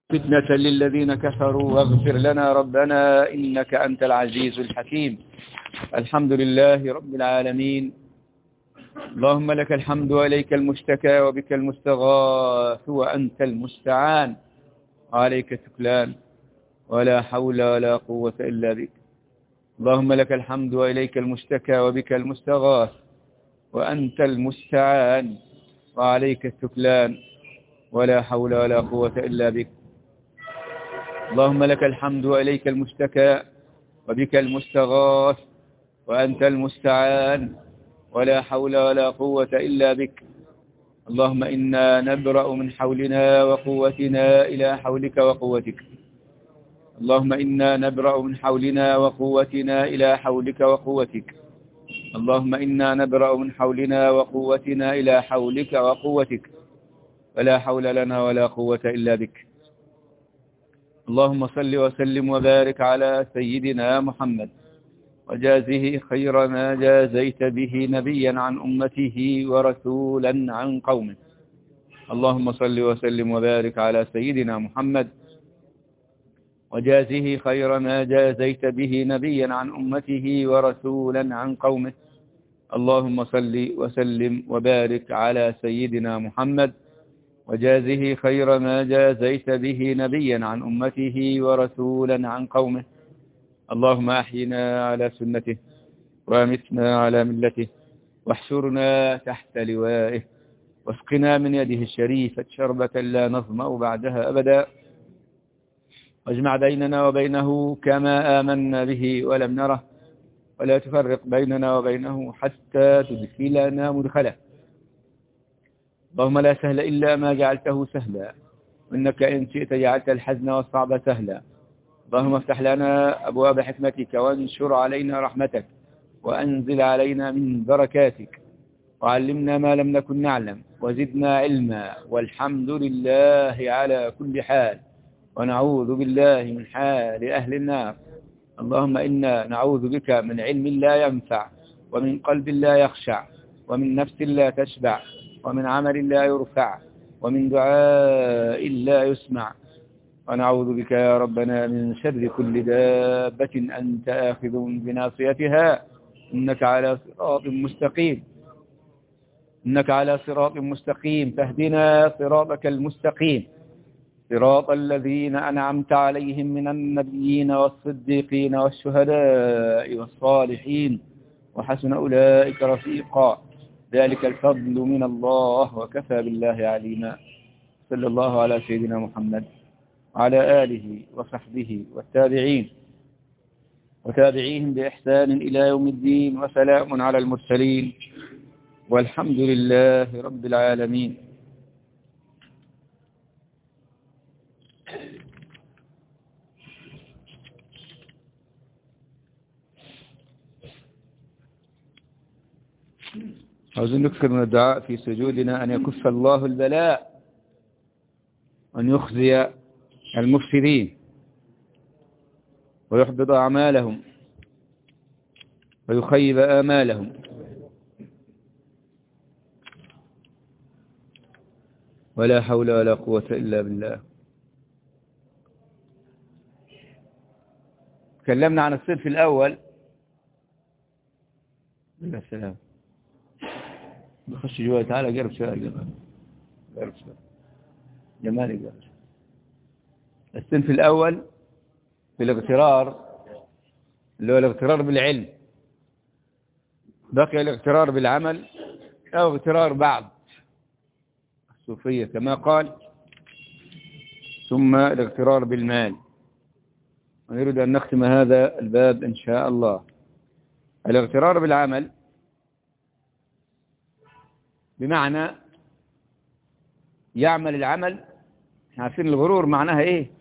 فتنة للذين كفروا واغفر لنا ربنا إنك أنت العزيز الحكيم. الحمد لله رب العالمين. اللهم لك الحمد وإليك المشتكى وبك المستغاث وأنت المستعان، عليك التكلان ولا حول ولا قوة إلا بك. اللهم لك الحمد وإليك المشتكى وبك المستغاث وأنت المستعان وعليك التكلان ولا حول ولا قوة إلا بك. اللهم لك الحمد وإليك المشتكى وبك المستغاث وأنت المستعان ولا حول ولا قوة إلا بك. اللهم إنا نبرأ من حولنا وقوتنا إلى حولك وقوتك. اللهم إنا نبرأ من حولنا وقوتنا إلى حولك وقوتك. اللهم إنا نبرأ من حولنا وقوتنا إلى حولك وقوتك، ولا حول لنا ولا قوة إلا بك. اللهم صل وسلم وبارك على سيدنا محمد وجازه خير ما جازيت به نبيا عن أمته ورسولا عن قومه. اللهم صل وسلم وبارك على سيدنا محمد وجازه خير ما جازيت به نبيا عن أمته ورسولا عن قومه. اللهم صل وسلم وبارك على سيدنا محمد وجازه خير ما جازيت به نبيا عن أمته ورسولا عن قومه. اللهم أحينا على سنته وامتنا على ملته واحشرنا تحت لوائه واسقنا من يده الشريفة شربة لا نظمأ بعدها أبدا، واجمع بيننا وبينه كما آمنا به ولم نره، ولا تفرق بيننا وبينه حتى تدخلنا مدخله. اللهم لا سهل إلا ما جعلته سهلا، وإنك إن شئت جعلت الحزن والصعب سهلا. اللهم افتح لنا أبواب حكمتك وانشر علينا رحمتك وأنزل علينا من بركاتك، وعلمنا ما لم نكن نعلم وزدنا علما، والحمد لله على كل حال، ونعوذ بالله من حال أهل النار. اللهم إنا نعوذ بك من علم لا ينفع، ومن قلب لا يخشع، ومن نفس لا تشبع، ومن عمل لا يرفع، ومن دعاء لا يسمع. ونعوذ بك يا ربنا من شر كل دابة أنت آخذ بناصيتها، إنك على صراط مستقيم. إنك على صراط مستقيم، فاهدنا صراطك المستقيم، صراط الذين أنعمت عليهم من النبيين والصديقين والشهداء والصالحين، وحسن أولئك رفيقا. ذلك الفضل من الله، وكفى بالله عليما. صلى الله على سيدنا محمد وعلى آله وصحبه والتابعين وتابعيهم بإحسان إلى يوم الدين، وسلام على المرسلين، والحمد لله رب العالمين. عاوزين نكثر من الدعاء في سجودنا أن يكف الله البلاء، وأن يخزي المفسدين ويحبط أعمالهم ويخيب آمالهم. ولا حول ولا قوة إلا بالله. تكلمنا عن الصنف الأول. يا سلام، بخش جوا، تعالى قرب شوية، قرب شوية جمالي، قرب. الصنف الأول في الاغترار، اللي هو الاغترار بالعلم. بقي الاغترار بالعمل أو اغترار بعض الصوفية كما قال، ثم الاغترار بالمال. ونريد أن نختم هذا الباب إن شاء الله. الاغترار بالعمل بمعنى يعمل العمل. عارفين الغرور معناها إيه؟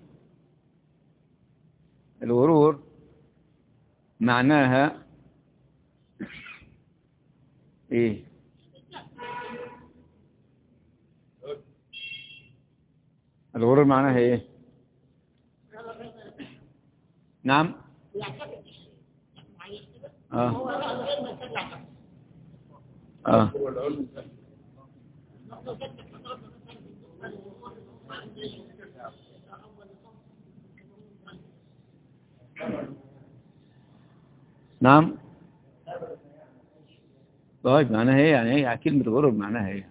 الغرور معناها إيه؟ الغرور معناها إيه؟ نعم. نعم. طيب معناها هي يعني هي كلمة غرب معناها هي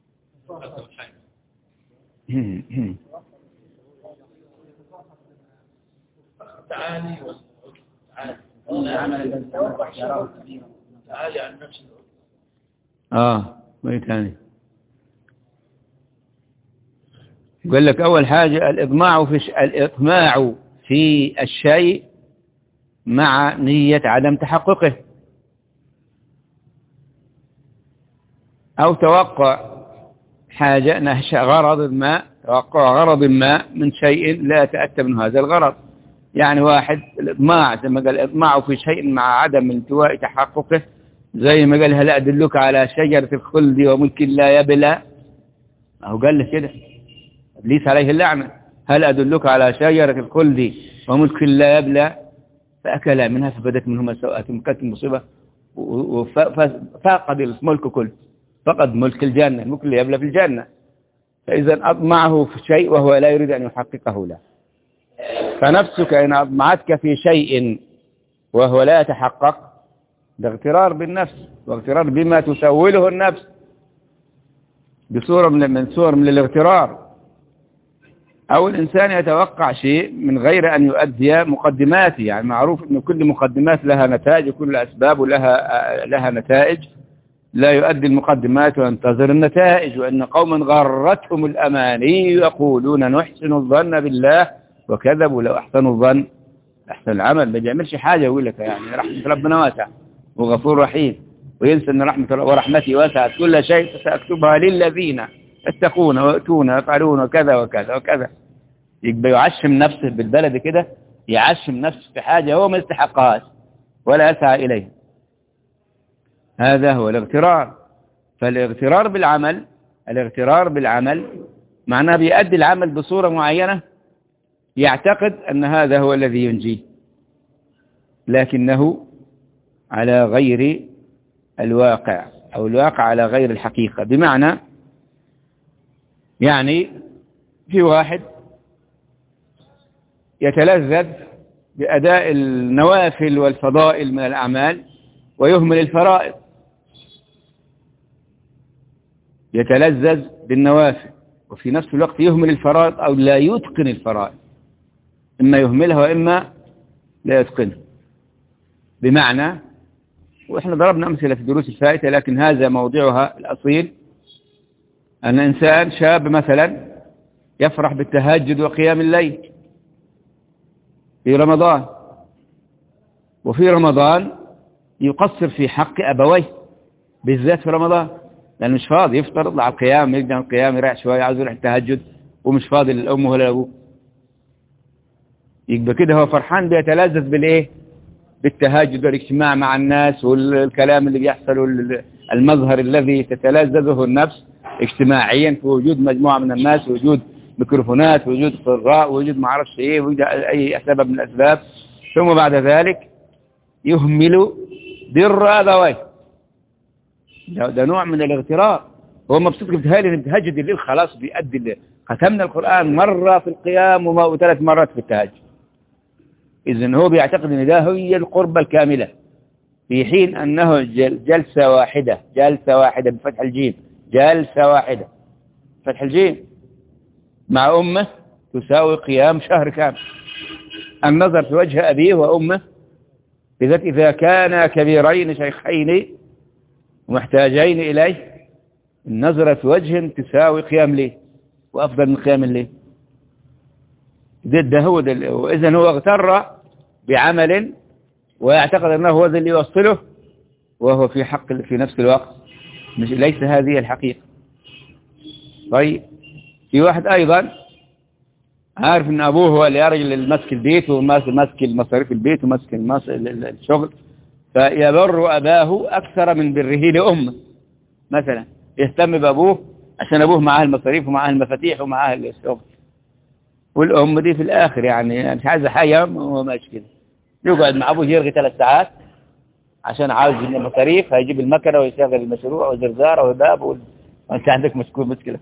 تعالي عن نفسه. وايه ثاني؟ يقول لك أول حاجة الإطماع في الشيء مع نية عدم تحققه، أو توقع حاجة توقع غرض ما من شيء لا يتأتى من هذا الغرض. يعني واحد الإطماع زي ما قال الإطماع في شيء مع عدم انتواء تحققه، زي ما قال هل أدلك على شجرة الخلد وملك لا يبلى، أو قال له كده إبليس عليه اللعنة، هل أدلك على شجرة الخلد وملك لا يبلى، فأكلا منها فبدت منهما سوءاتهما، كانت المصيبة فقد الملك كله، فقد ملك الجنة، الملك اللي يبلى في الجنة. فإذا أطمعه في شيء وهو لا يريد أن يحققه له. فنفسك إن أطمعتك في شيء وهو لا يتحقق، ده اغترار بالنفس واغترار بما تسوله النفس بصورة من صور من الاغترار. أو الإنسان يتوقع شيء من غير أن يؤدي مقدماته. يعني معروف أن كل مقدمات لها نتائج، وكل أسباب لها نتائج، لا يؤدي المقدمات وينتظر النتائج. وأن قوما غرتهم الأماني يقولون نحسن الظن بالله وكذبوا لو أحسنوا الظن أحسن العمل. ما بيعملش حاجة يقول لك يعني رحمة ربنا واسعة وغفور رحيم، وينسى أن ورحمتي واسعت كل شيء سأكتبها للذين يتقون ويؤتون ويفعلون وكذا وكذا وكذا. يبقى يعشم نفسه بالبلد كده، يعشم نفسه في حاجة هو ما يستحقهاش ولا يسعى إليه. هذا هو الاغترار. فالاغترار بالعمل معناه بيؤدي العمل بصورة معينة، يعتقد أن هذا هو الذي ينجيه، لكنه على غير الواقع، أو الواقع على غير الحقيقة. بمعنى يعني في واحد يتلذذ بأداء النوافل والفضائل من الأعمال ويهمل الفرائض، يتلذذ بالنوافل وفي نفس الوقت يهمل الفرائض أو لا يتقن الفرائض، إما يهملها وإما لا يتقنها. بمعنى، وإحنا ضربنا أمثلة في الدروس الفائتة لكن هذا موضوعها الأصيل، أن إنسان شاب مثلا يفرح بالتهجد وقيام الليل في رمضان، وفي رمضان يقصر في حق أبويه بالذات في رمضان، لأنه مش فاضي يفطر يطلع القيام يرجع القيام يريح شوية عاوز يروح التهجد ومش فاضي للأم ولا لأبوه. يبقى كده هو فرحان بيتلذذ بالإيه؟ بالتهجد والاجتماع مع الناس والكلام اللي بيحصل والمظهر الذي تتلذذه النفس اجتماعيا في وجود مجموعة من الناس، وجود ميكروفونات، وجود قراء، وجود ما اعرفش ايه، وجود اي سبب من الاسباب. ثم بعد ذلك يهمل بر ابويه. ده نوع من الاغترار. هو مبسوط بتهالي ان بتهجد الليل خلاص بيأدي ختمنا القرآن مرة في القيام وثلاث مرات في التهجد. إذن هو بيعتقد ان ده هي القربة الكاملة، في حين أنه جلسة واحدة بفتح الجيم، جلسة واحدة فتح الجيم مع أمه تساوي قيام شهر كامل. النظر في وجه أبيه وأمه بالذات إذا كانا كبيرين شيخين ومحتاجين إليه، النظرة في وجه تساوي قيام ليه وأفضل من قيام الليل. ده هو ده. وإذن هو اغتر بعمل ويعتقد أنه هو ذا اللي يوصله، وهو في نفس الوقت ليس هذه الحقيقة. طيب في واحد أيضا عارف أن أبوه هو اللي يرجل المسك البيت وماسك المصاريف البيت وماسك الشغل، فيبر أباه أكثر من بره لأمه. مثلا يهتم بأبوه عشان أبوه معاه المصاريف ومعاه المفاتيح ومعاه الشغل، والأم دي في الآخر يعني مش عايزة حاجة وهو ماشي كده، يقعد مع أبوه يرغي 3 ساعات عشان عاوز المصاريف، هيجيب المكنة ويشغل المشروع وزرزارة وباب وانت عندك مشكلة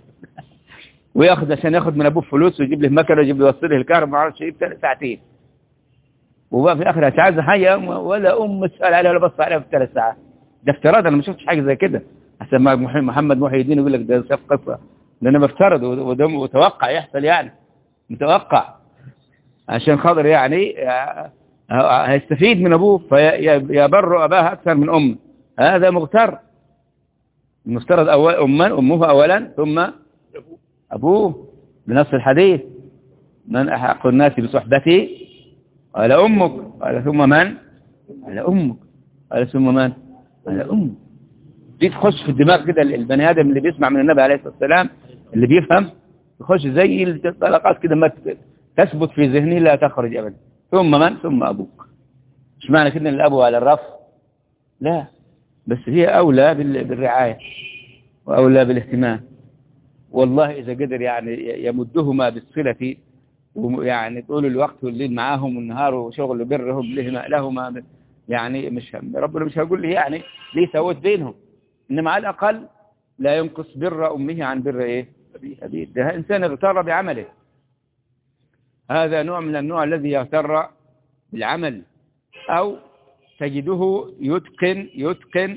وياخد عشان ياخد من أبوه فلوس ويجيب له مكنة ويجيب له يوصله الكهرباء ما عرفش ايه 2 ساعتين، وبقى في آخر هتعز حية ولا تسأل عليها ولا بص عليها في 3 ساعات. ده افتراض، أنا ما شفتش حاجة زي كده. حسب ما محمد محي الدين يقول لك ده قصة، لأن أنا بفترض وتوقع يحصل يعني، متوقع عشان خاطر يعني هيستفيد من أبوه فيبر أباه أكثر من أمه. هذا مغتر. المفترض أمه أولا ثم أبوه بنص الحديث: من أحق الناس بصحبتي؟ قال أمك. قال ثم من؟ قال أمك. قال ثم من؟ قال أمك. دي تخش في الدماغ كده البني آدم اللي بيسمع من النبي عليه الصلاة والسلام، اللي بيفهم، تخش زي الطلقات كده ما تثبت في ذهنه لا تخرج أبدا. ثم من؟ ثم أبوك. مش معنى كده أن الأب على الرف، لا، بس هي أولى بالرعاية وأولى بالاهتمام. والله إذا قدر يعني يمدهما بالصلة، ويعني طول الوقت والليل معاهم والنهار وشغل برهم لهما، يعني مش ربنا مش هيقول لي يعني ليه سويت بينهم، إنما على الأقل لا ينقص بر أمه عن بر إيه أبيه. ده إنسان اغتر بعمله. هذا نوع من النوع الذي يغتر بالعمل. أو تجده يتقن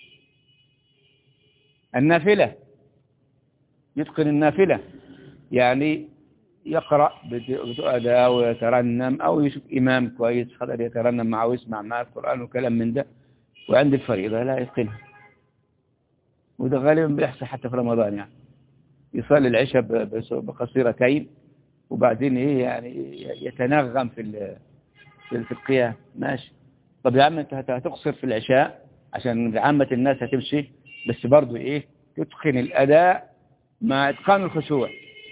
النافلة، يتقن النافلة، يعني يقرأ بأداء ويترنم، أو يشوف إمام كويس خلال يترنم معه ويسمع معه القرآن وكلام من ده، وعند الفريضة لا يتقنها. وده غالبا بيحصل حتى في رمضان، يعني يصلي العشاء بقصيرتين وبعدين إيه يعني يتنغم في القيام. ماشي، طب يا عم أنت هتقصر في العشاء عشان عامة الناس هتمشي، بس برضو إيه تتقن الأداء مع إتقان الخشوع.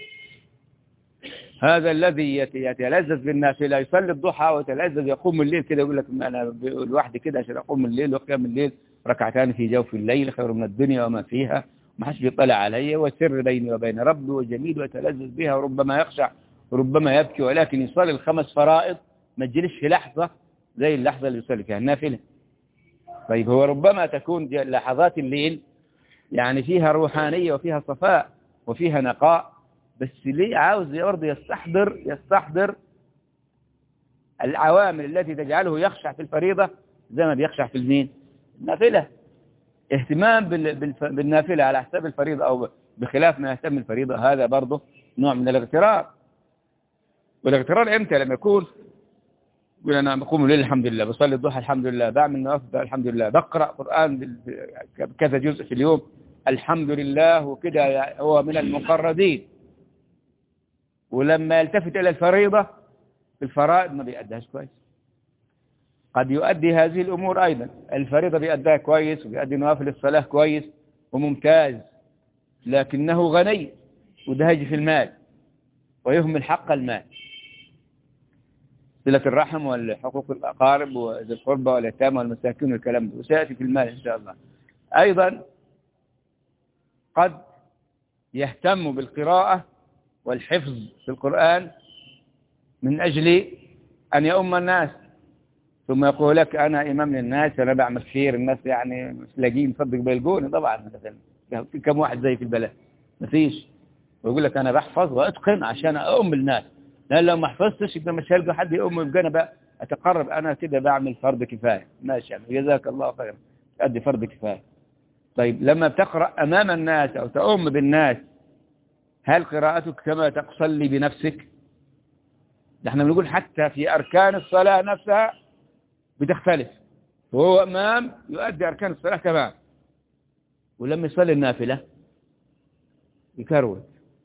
هذا الذي يتلذذ بالنافلة، يصلي الضحى ويتلذذ، يقوم الليل كده يقول لك أنا لوحدي كده عشان أقوم الليل وقيام الليل ركعتان في جوف الليل خير من الدنيا وما فيها، ما حدش بيطلع علي، والسر بيني وبين ربي وجميل ويتلذذ بها، وربما يخشع وربما يبكي، ولكن يصلي ال5 فرائض ما تجلش في لحظة زي اللحظة اللي يصلي فيها النافلة. طيب هو ربما تكون لحظات الليل يعني فيها روحانية وفيها صفاء وفيها نقاء، بس ليه عاوز برضه يستحضر العوامل التي تجعله يخشع في الفريضة زي ما بيخشع في المين النافلة. اهتمام بالنافلة على حساب الفريضة أو بخلاف ما يهتم الفريضة، هذا برضه نوع من الاغترار. والاغترار امتى؟ لما يكون يقول أنا بقوم الليل الحمد لله، بصلي الضحى الحمد لله، بعمل نوافل الحمد لله، بقرأ قرآن كذا جزء في اليوم الحمد لله، وكده هو من المقربين. ولما يلتفت إلى الفريضة في الفرائض ما بيأديهاش كويس. قد يؤدي هذه الأمور أيضا، الفريضة بيأديها كويس وبيأدي نوافل الصلاة كويس وممتاز، لكنه غني ودهج في المال ويهمل حق المال، صلة الرحم والحقوق الأقارب وذي القربى واليتامى والمساكين والكلام ده، وسيأتي في المال إن شاء الله. أيضا قد يهتم بالقراءة والحفظ في القرآن من أجل أن يؤم الناس، ثم يقول لك أنا إمام للناس، أنا بعمل خير، الناس يعني مش لاقيين يصدق بيلقوني. طبعا في كم واحد زي في البلد ما فيش، ويقول لك أنا بحفظ وأتقن عشان أؤم الناس، لأن لو ما حفظتش يبقى مش هلقى حد يؤم، يبقى أنا بقى أتقرب أنا كده بعمل فرض كفاية. ماشي يعني جزاك الله خيرا، تأدي فرض كفاية. طيب لما بتقرأ أمام الناس أو تؤم بالناس، هل قراءتك كما تصلي بنفسك؟ نحن بنقول حتى في أركان الصلاة نفسها بتختلف، وهو إمام يؤدي أركان الصلاة تمام، ولما يصلي النافلة يكروت،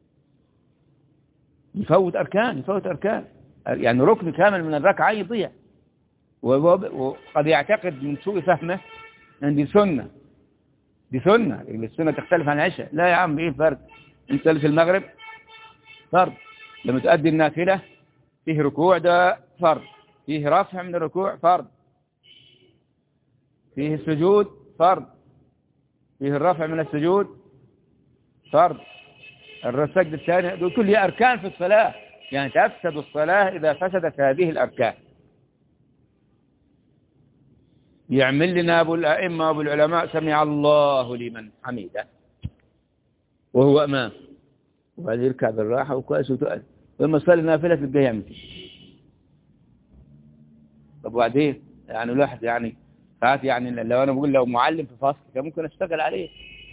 يفوت أركان يعني ركن كامل من الركعة يضيع. وقد يعتقد من سوء فهمه أن دي سنة، السنة تختلف عن العشاء. لا يا عم، إيه الفرق؟ أنت في المغرب فرض، لما تؤدي النافلة فيه ركوع، ده فرض، فيه رفع من الركوع فرض، فيه السجود فرض، فيه الرفع من السجود فرض، السجد الثاني، دول كلها أركان في الصلاة، يعني تفسد الصلاة إذا فسدت هذه الأركان. يعمل لنا أبو الأئمة وأبو العلماء سمع الله لمن حمده وهو أمام، وبعد يركع بالراحة وكويس وتقل، ولما صلي النافلة تبقى يعمل. طب وبعدين يعني الواحد يعني ساعات يعني لو أنا بقول لو معلم في فصل كان ممكن أشتغل عليه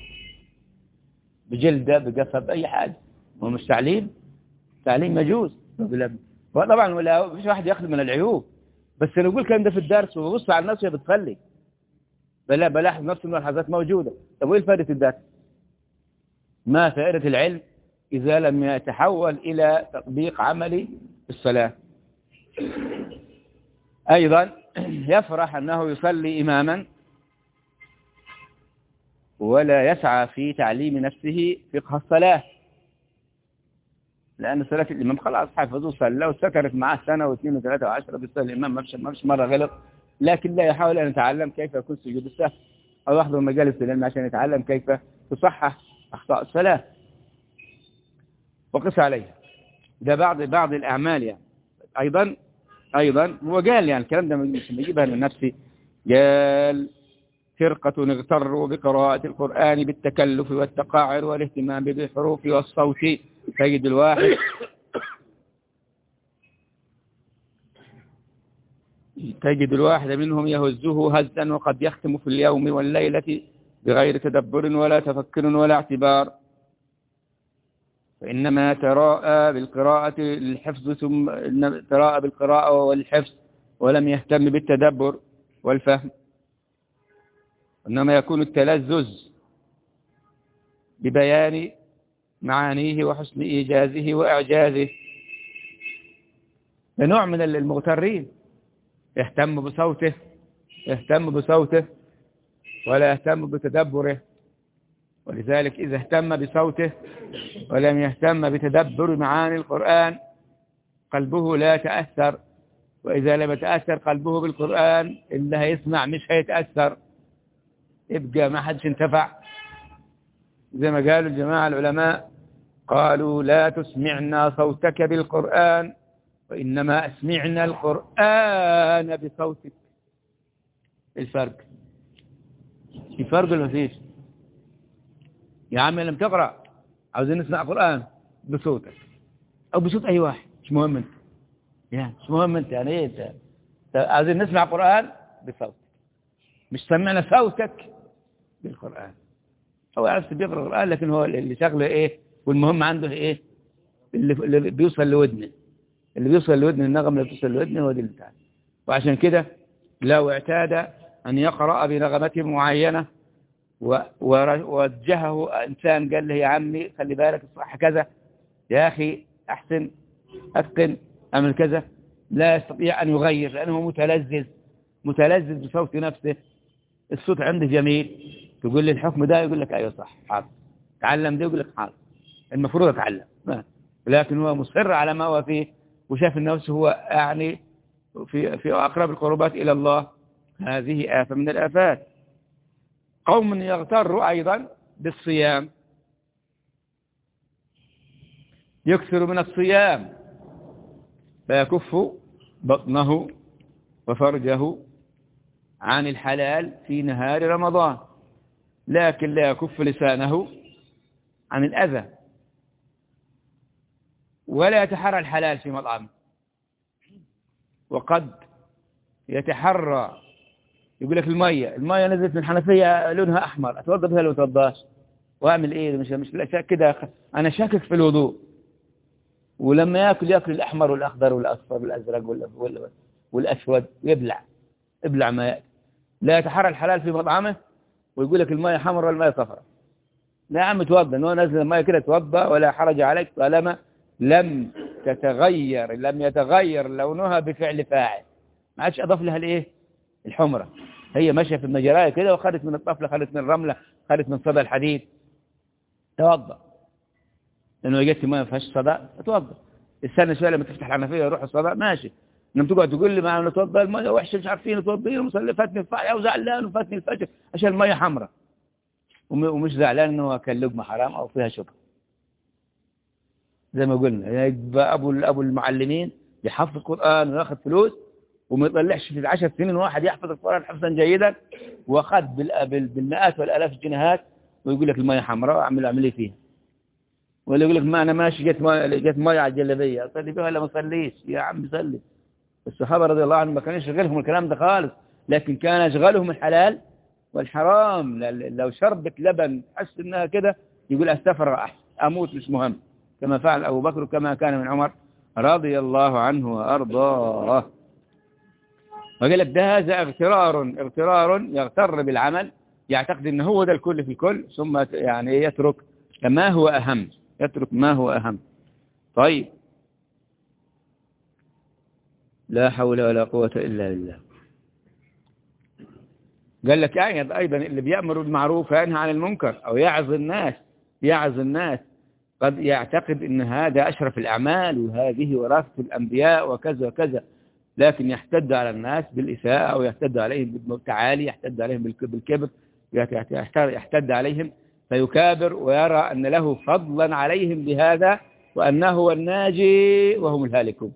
بجلدة بقصب أي حاجة. هو مش تعليم يجوز. طبعا ولا مش واحد ياخذ من العيوب، بس أنا أقول الكلام ده في الدرس وببص على الناس وهي بتصلي بلاحظ نفس الملاحظات موجودة. طب وإيه فائدة الدرس؟ ما فائدة العلم إذا لم يتحول إلى تطبيق عملي في الصلاة؟ أيضا يفرح أنه يصلي إماما ولا يسعى في تعليم نفسه فقه الصلاة، لأن صلاة الإمام خلاص حفظوا صلى وسكرت معاه سنة واثنين وثلاثة وعشرة بيصلي الإمام ما فيش مرة غلط، لكن لا يحاول أن يتعلم كيف يكون سجود السهو أو يحضر مجالس العلم عشان يتعلم كيف تصحح أخطاء الصلاة وقس عليها. ده بعض الأعمال يعني. أيضا هو قال يعني الكلام ده مش بيجيبها من نفسي، قال فرقة اغتروا بقراءة القرآن بالتكلف والتقاعر والاهتمام بالحروف والصوت. تجد الواحد منهم يهزه هزا وقد يختم في اليوم والليلة بغير تدبر ولا تفكر ولا اعتبار، فإنما تراءى بالقراءة الحفظ ثم تراءى بالقراءة والحفظ ولم يهتم بالتدبر والفهم، إنما يكون التلذذ ببيان معانيه وحسن إيجازه وإعجازه. نوع من المغترين يهتم بصوته ولا يهتم بتدبره، ولذلك إذا اهتم بصوته ولم يهتم بتدبر معاني القرآن قلبه لا تأثر، وإذا لم يتأثر قلبه بالقرآن اللي هيسمع مش هيتأثر، يبقى ما حدش انتفع. زي ما قالوا الجماعة العلماء قالوا لا تسمعنا صوتك بالقرآن وإنما أسمعنا القرآن بصوتك. الفرق في فرق ولا مفيش؟ يا عم لم تقرأ عاوزين نسمع قرآن بصوتك أو بصوت أي واحد مش مهم انت يعني مش مهم انت يعني ايه انت عاوزين نسمع قرآن بصوتك مش سمعنا صوتك بالقرآن. هو عارف بيقرأ القرآن لكن هو اللي شغله ايه والمهم عنده ايه اللي بيوصل لودنه النغم اللي بيوصل لودنه هو دي اللي بتاعه. وعشان كده لو اعتاد أن يقرأ بنغمة معينة ووجهه إنسان قال له يا عمي خلي بالك الصح كذا يا أخي أحسن أتقن أعمل كذا، لا يستطيع أن يغير لأنه متلذذ بصوت نفسه، الصوت عنده جميل. تقول لي الحكم ده يقول لك أيوة صح حاضر، تعلم ده يقول لك حاضر المفروض أتعلم، لكن هو مصر على ما هو فيه وشاف النفس هو يعني في أقرب القربات إلى الله. هذه آفة من الآفات. قوم يغتروا أيضا بالصيام، يكثر من الصيام فيكف بطنه وفرجه عن الحلال في نهار رمضان، لكن لا يكف لسانه عن الأذى ولا يتحرى الحلال في مطعمه. وقد يتحرى يقول لك المية نزلت من الحنفية لونها أحمر أتوضى بها لو توضاش وأعمل إيه مش كده أنا شاكك في الوضوء، ولما يأكل الأحمر والأخضر والأصفر والأزرق والأسود يبلع ما يأكل. لا يتحرى الحلال في مطعمه ويقول لك المية حمر والمية صفراء. لا يا عم توضى إنه نزل المية كده توضى ولا حرج عليك طالما لم يتغير لونها بفعل فاعل، ما عادش أضاف لها الإيه الحمرة، هي ماشية في المجراية كده وخدت من الطفلة خدت من الرملة خدت من صدى الحديد توضى، لأنه جت ما فيهاش صدى توضى. السنة شوية لما تفتح الحنفية يروح الصدى ماشي، انما تقعد تقول لي ما نتوضى المية وحشة مش عارفين نتوضى المصلي فاتني الفجر او زعلان وفاتني الفجر عشان المية حمراء ومش زعلان انه كان لقمة حرام او فيها شبهة. زي ما قلنا يبقى ابو المعلمين يحفظ القرآن وياخذ فلوس وما يطلعش في 10 سنين واحد يحفظ القرآن حفظا جيدا واخذ بالمئات والالاف الجنيهات ويقول لك المية حمراء اعمل ايه فيها، ولا يقول لك ما انا ماشي جت مية على الجلابيه اصلي بها ولا ما اصليش. يا عم صلي الصحابة رضي الله عنهم ما كانش يشغلهم الكلام ده خالص، لكن كان يشغلهم الحلال والحرام. لو شربت لبن حس انها كده يقول استفرغ احسن، اموت مش مهم، كما فعل ابو بكر كما كان من عمر رضي الله عنه وارضاه. وقال لك ده هذا اغترار يغتر بالعمل، يعتقد ان هو ده الكل في الكل، ثم يعني يترك ما هو اهم، يترك ما هو اهم. طيب، لا حول ولا قوة الا بالله. قال لك يعني أيضا اللي بيأمر بالمعروف وينهى عن المنكر أو يعظ الناس قد يعتقد أن هذا أشرف الأعمال وهذه وراثة الأنبياء وكذا وكذا، لكن يحتد على الناس بالإساءة أو يحتد عليهم بالتعالي، يحتد عليهم بالكبر، يحتد عليهم فيكابر ويرى أن له فضلا عليهم بهذا وأنه هو الناجي وهم الهالكون.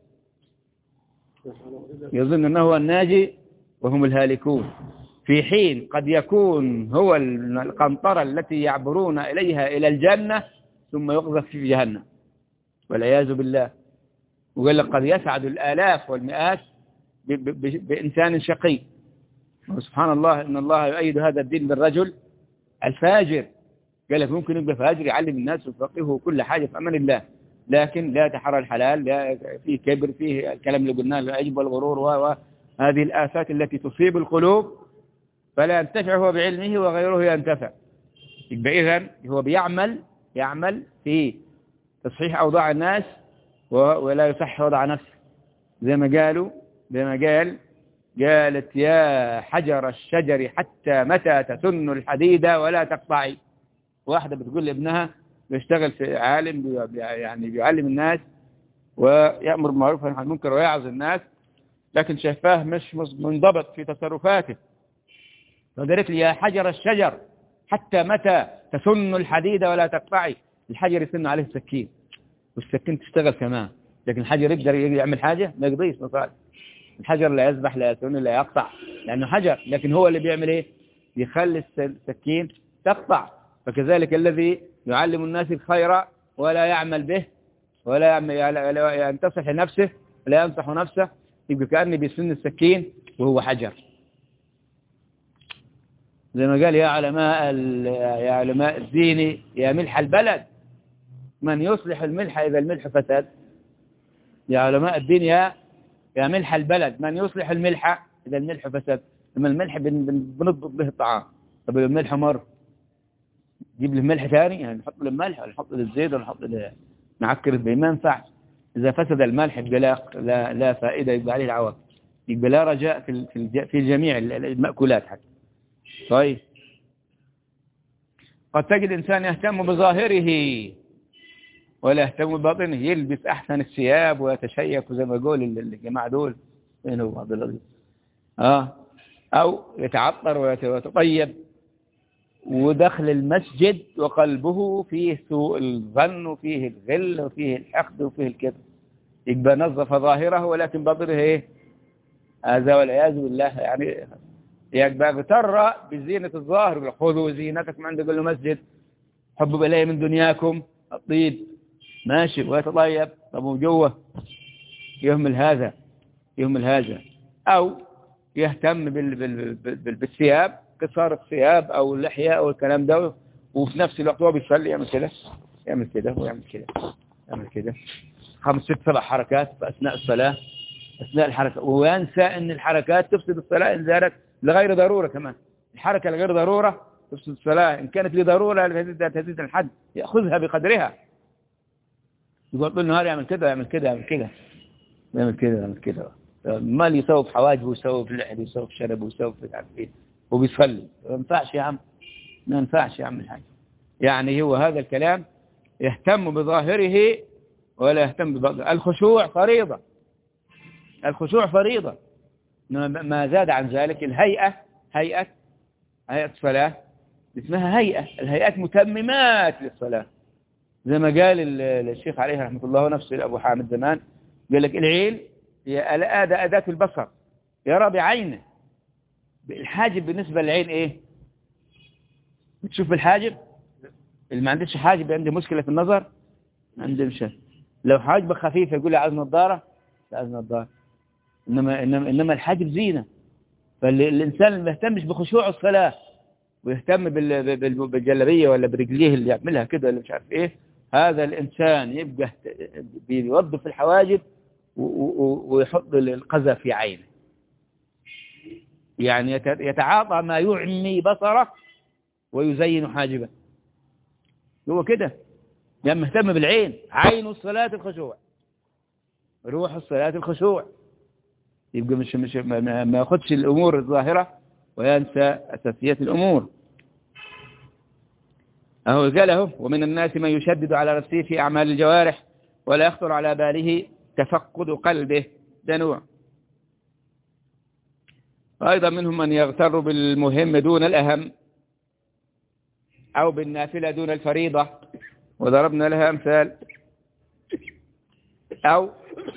يظن أنه هو الناجي وهم الهالكون، في حين قد يكون هو القنطرة التي يعبرون إليها إلى الجنة ثم يقذف في جهنم والعياذ بالله. وقال لك قد يسعد الآلاف والمئات بإنسان شقي. وسبحان الله إن الله يؤيد هذا الدين بالرجل الفاجر. قال لك ممكن يبقى فاجر يعلم الناس ويفقهه كل حاجة في أمان الله، لكن لا يتحرى الحلال، لا فيه كبر، فيه الكلام اللي قلناه العجب والغرور وهذه الآفات التي تصيب القلوب، فلا ينتفع هو بعلمه وغيره ينتفع. يبقى إذن هو يعمل في تصحيح أوضاع الناس ولا يصحح وضع نفسه. زي ما قالت يا حجر الشجر حتى متى تسن الحديد ولا تقطعي. واحدة بتقول لابنها بيشتغل في عالم يعني بيعلم الناس ويأمر بالمعروف وينهى عن المنكر ويعظ الناس، لكن شايفاه مش منضبط في تصرفاته، فقالت لي يا حجر الشجر حتى متى تسن الحديد ولا تقطعي. الحجر يسن عليه السكين والسكين تشتغل كمان، لكن الحجر يقدر يعمل حاجة ما يقضيش مصالح. الحجر لا يذبح لا يسن لا يقطع لأنه حجر، لكن هو اللي بيعمل ايه؟ يخلي السكين تقطع. فكذلك الذي يعلم الناس الخير ولا يعمل به ولا ينتصح لنفسه ولا ينصح نفسه، يبقى كأنه بيسن السكين وهو حجر. زي ما قال يا علماء الدين يا ملح البلد من يصلح الملح إذا الملح فسد. يا علماء الدين يا ملح البلد من يصلح الملح إذا الملح فسد. لما الملح بنضبط به الطعام، طب الملح مر جيب له ملح ثاني، يعني نحط له الملح ولا نحط له الزيت ولا نحط له نعكر به، ما ينفعش. إذا فسد الملح يبقى لا فائدة، يبقى عليه العوض، يبقى لا رجاء في جميع المأكولات حتى. طيب، قد تجد إنسان يهتم بظاهره ولا يهتم بباطنه، يلبس أحسن الثياب ويتشيك زي ما يقول الجماعة دول وين هو عبد العزيز أو يتعطر ويتطيب ودخل المسجد وقلبه فيه سوء الظن وفيه الغل وفيه الحقد وفيه الكذب، يبقى نظف ظاهره ولكن باطنه ايه؟ هذا والعياذ بالله. يعني يبقى اغتر بزينة الظاهر، خذوا زينتكم عند كل مسجد، حبوا إليه من دنياكم الطيب، ماشي ويتطيب، طب وجوه يهمل هذا أو يهتم بالثياب، قصار الثياب أو اللحية أو الكلام ده، وفي نفس الوقت هو بيصلي يعمل كده ويعمل كده 5 6 7 حركات في أثناء الصلاة، أثناء الحركة، وينسى أن الحركات تفسد الصلاة إن زادت لغير ضرورة. كمان الحركة لغير ضرورة تفسد الصلاة، إن كانت لضرورة تزيد الحد يأخذها بقدرها. يقول طول النهار يعمل كده مال يسوي في حواجبه ويسوي في لحيته ويسوي في شربه ويسوي في تعرفين وبيصلي. ما ينفعش يا عم الحاج. يعني هو هذا الكلام يهتم بظاهره ولا يهتم بباطنه. الخشوع فريضة، ما زاد عن ذلك هيئة الصلاة اسمها الهيئات متممات للصلاة. زي ما قال الشيخ عليه رحمة الله نفسه أبو حامد زمان، قال لك العين هي أداة البصر، يرى بعينه. الحاجب بالنسبة للعين إيه؟ بتشوف الحاجب، اللي ما عندش حاجب عنده مشكلة في النظر، عنده مشكلة. لو حاجبه خفيفة يقول لي عايز نظارة، إنما الحاجب زينة. فالإنسان اللي ما يهتمش بخشوع الصلاة ويهتم بالجلبية ولا برجليه اللي يعملها كده ولا مش عارف إيه، هذا الإنسان يبقى بيوظف الحواجب ويحط القذى في عينه، يعني يتعاطى ما يعمي بصره ويزين حاجبه. هو كده يعني مهتم بالعين، عين الصلاة الخشوع، روح الصلاة الخشوع. يبقى مش ما ياخدش الأمور الظاهرة وينسى أساسيات الأمور. أهو قال له: ومن الناس من يشدد على نفسه في أعمال الجوارح ولا يخطر على باله تفقد قلبه، ده نوع. أيضا منهم من يغتر بالمهم دون الأهم أو بالنافلة دون الفريضة، وضربنا لها أمثال. أو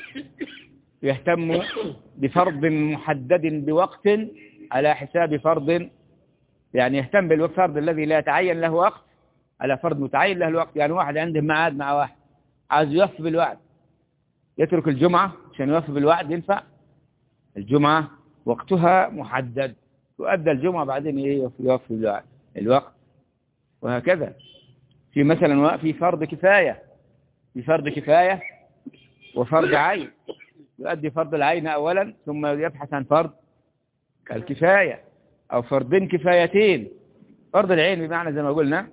يهتم بفرض محدد بوقت على حساب فرض، يعني يهتم بالفرض الذي لا يتعين له وقت على فرض متعين له الوقت. يعني واحد عنده ميعاد مع واحد عايز يوفي بالوعد، يترك الجمعة عشان يوفي بالوعد؟ ينفع؟ الجمعة وقتها محدد، تؤدى الجمعة بعدين يوفي الوقت. وهكذا في مثلا في فرض كفاية، في فرض كفاية وفرض عين، يؤدي فرض العين أولا ثم يبحث عن فرض الكفاية، أو فرضين كفايتين. فرض العين بمعنى زي ما قلنا،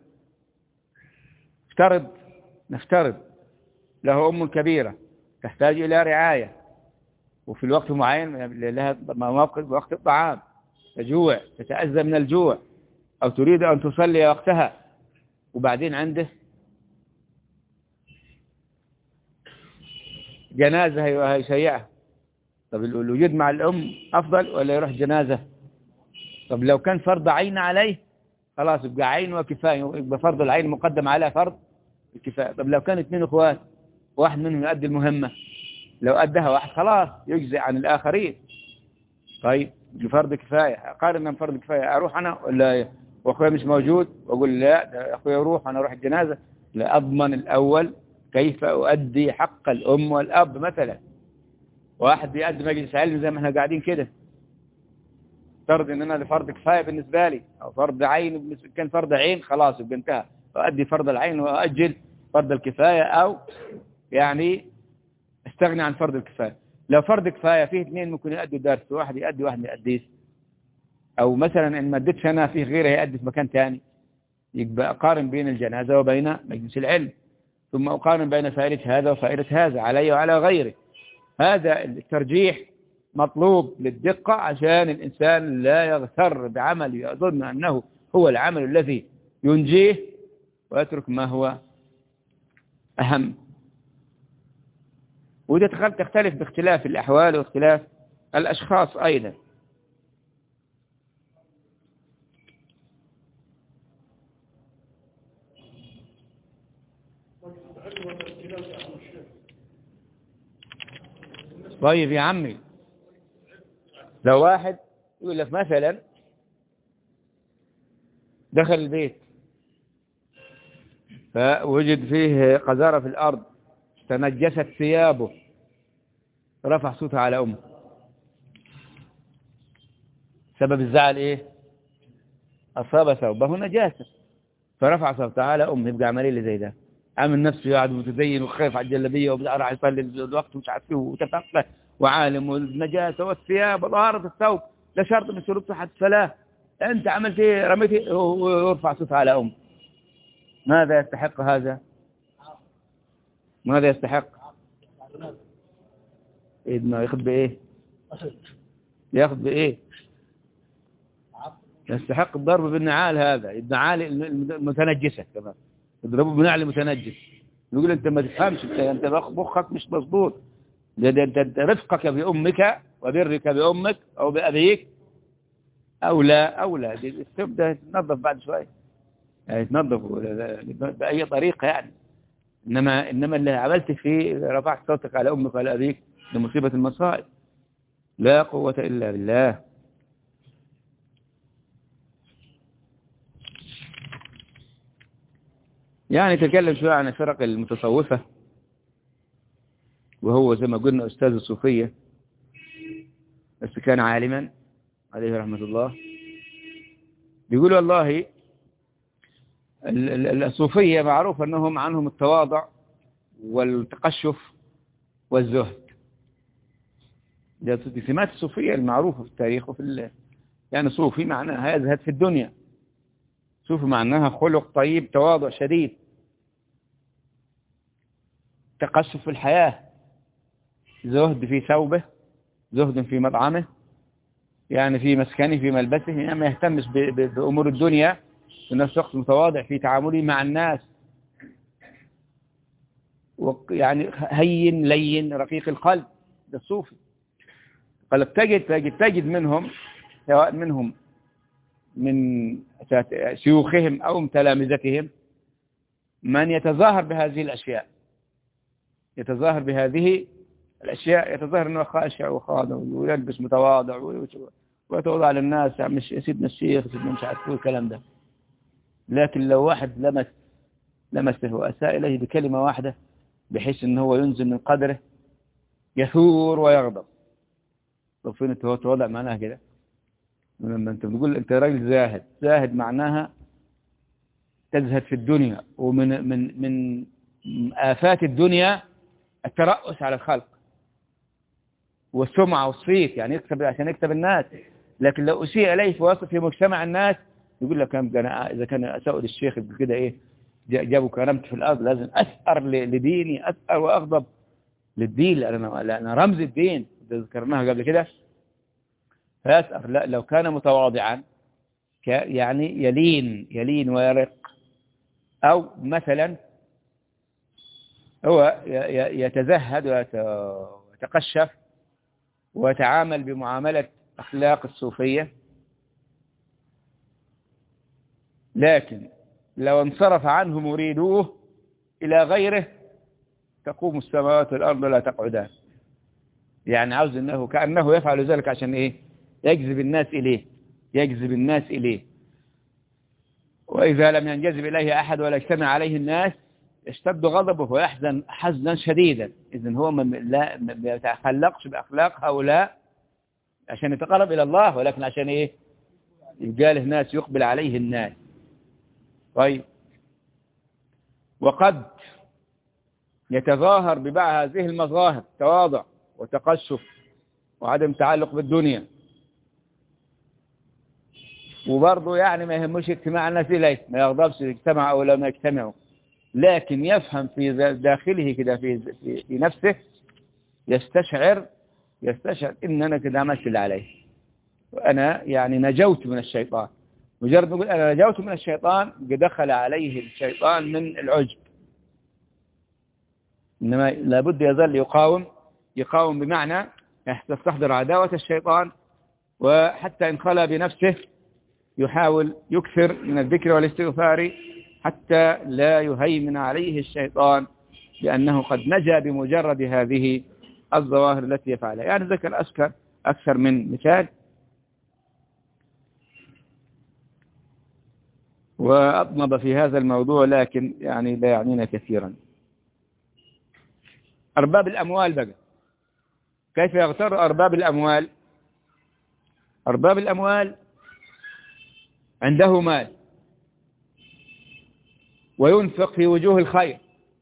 نفترض له أم كبيرة تحتاج إلى رعاية، وفي الوقت معين لها موقف وقت الطعام، تجوع، تتأذى من الجوع، أو تريد أن تصلي وقتها، وبعدين عنده جنازة هيشيعها. طب الوجود مع الأم أفضل ولا يروح جنازة؟ طب لو كان فرض عين عليه خلاص يبقى عين وكفاية، يبقى فرض العين مقدم على فرض الكفاية. طب لو كان 2 أخوات واحد منهم يؤدي المهمة، لو أدها واحد خلاص يجزئ عن الآخرين. طيب فرض كفاية، أقارن من فرض كفاية، أروح أنا ولا وأخويا مش موجود وأقول لا أخويا يروح وأنا أروح الجنازة؟ لا، أضمن الأول كيف أؤدي حق الأم والأب. مثلا واحد بيقدم مجلس علم زي ما احنا قاعدين كده، فرض ان انا لفرض كفايه بالنسبه لي، او فرض عين. كان فرض عين خلاص يبقى انتهى، اؤدي فرض العين واجل فرض الكفايه، او يعني استغني عن فرض الكفايه. لو فرض كفايه فيه 2 ممكن يؤدوا درس، واحد يؤدي واحد ما يؤديش، او مثلا ان ما اديتش انا فيه غيره يؤدي في مكان ثاني، يبقى اقارن بين الجنازه وبين مجلس العلم، ثم اقارن بين فائده هذا وفائده هذا علي وعلى غيره. هذا الترجيح مطلوب للدقة عشان الإنسان لا يغتر بعمل يظن أنه هو العمل الذي ينجيه ويترك ما هو أهم. وده تختلف باختلاف الأحوال واختلاف الأشخاص أيضا. طيب يا عمي، لو واحد يقول لك مثلا دخل البيت فوجد فيه قذارة في الأرض، تنجست ثيابه، رفع صوته على أمه، سبب الزعل إيه؟ أصاب ثوبه نجاسة فرفع صوته على أمه. يبقى عملية اللي زي ده عامل نفسه قاعد متدين وخايف على الجلابية وراح يصلي الوقت ومش عارف ايه وتفقه وعالم، والنجاسة والثياب وطهارة الثوب لا شرط من شروط صحة الصلاة. أنت عملت ايه؟ رميت ايه؟ ويرفع صوته على أمه. ماذا يستحق هذا؟ ماذا يستحق؟ إنه ياخذ بإيه؟ ياخذ بإيه؟ يستحق الضرب بالنعال. هذا النعال المتنجسة كمان يضربه بنعل متنجس. يقول أنت ما تفهمش، أنت مخك مش مظبوط. ده رفقك بأمك وبرك بأمك أو بأبيك أولى الثوب ده يتنظف بعد شوية، يعني يتنظف بأي طريقة يعني. إنما اللي عملت فيه رفعت صوتك على أمك وعلى أبيك لمصيبة المصائب. لا قوة إلا بالله. يعني تكلم شوية عن الفرق المتصوفة، وهو زي ما قلنا أستاذ الصوفية، بس كان عالما عليه رحمة الله. بيقول والله الصوفية معروف أنهم عنهم التواضع والتقشف والزهد. دي سمات الصوفية المعروفة في التاريخ يعني صوفي معناها يزهد في الدنيا، صوفي معناها خلق طيب، تواضع شديد، تقشف في الحياة، زهد في ثوبه، زهد في مطعمه، يعني في مسكنه، في ملبسه، يعني ما يهتمش بأمور الدنيا، في نفس الوقت متواضع في تعامله مع الناس، يعني هين لين رقيق القلب. ده الصوفي. قال تجد منهم، سواء منهم من شيوخهم أو من تلامذتهم، من يتظاهر بهذه الأشياء، يتظاهر بهذه الأشياء، يتظاهر أنه خاشع وخاضع ويلبس متواضع ويتوضع للناس، مش سيدنا الشيخ، سيدنا مش عارف الكلام ده. لكن لو واحد لمسه وأساء إليه بكلمة واحدة بحيث أنه هو ينزل من قدره، يثور ويغضب. طب فين التواضع؟ معناها كده. لما أنت بتقول أنت راجل زاهد معناها تزهد في الدنيا. ومن آفات الدنيا الترأس على الخلق والسمعة والصيت، يعني يكسب عشان يكسب الناس. لكن لو أسيء إليه في مجتمع الناس يقول لك إذا كان أساء للشيخ كده إيه، جابوا كرامتي في الأرض، لازم أثأر لديني، أثأر وأغضب للدين، لأن رمز الدين ذكرناها قبل كده. فيثأر. لا، لو كان متواضعا يعني يلين ويرق، أو مثلا هو يتزهد ويتقشف ويتعامل بمعاملة أخلاق الصوفية. لكن لو انصرف عنه مريدوه إلى غيره تقوم السماوات والأرض لا تقعدان. يعني عاوز أنه كأنه يفعل ذلك عشان إيه؟ يجذب الناس إليه. وإذا لم ينجذب إليه أحد ولا اجتمع عليه الناس يشتد غضبه ويحزن حزنا شديدا. إذن هو ما يتخلقش بأخلاق هؤلاء عشان يتقرب إلى الله، ولكن عشان إيه؟ يبقى له ناس، يقبل عليه الناس. طيب، وقد يتظاهر ببعض هذه المظاهر، تواضع وتقشف وعدم تعلق بالدنيا، وبرضه يعني ما يهمش اجتماع الناس إليه، ما يغضبش يجتمع أو لا ما يجتمعوا، لكن يفهم في داخله كده في نفسه، يستشعر إن أنا كده عملت اللي عليه، وأنا يعني نجوت من الشيطان. مجرد نقول أنا نجوت من الشيطان دخل عليه الشيطان من العجب. إنما لابد يظل يقاوم بمعنى يستحضر عداوة الشيطان، وحتى إن خلى بنفسه يحاول يكثر من الذكر والاستغفار حتى لا يهيمن عليه الشيطان، لأنه قد نجا بمجرد هذه الظواهر التي يفعلها. يعني ذكر أكثر من مثال، وأطنب في هذا الموضوع، لكن يعني لا يعنينا كثيرا. أرباب الأموال بقى، كيف يغتر أرباب الأموال؟ أرباب الأموال عنده مال وينفق في وجوه الخير،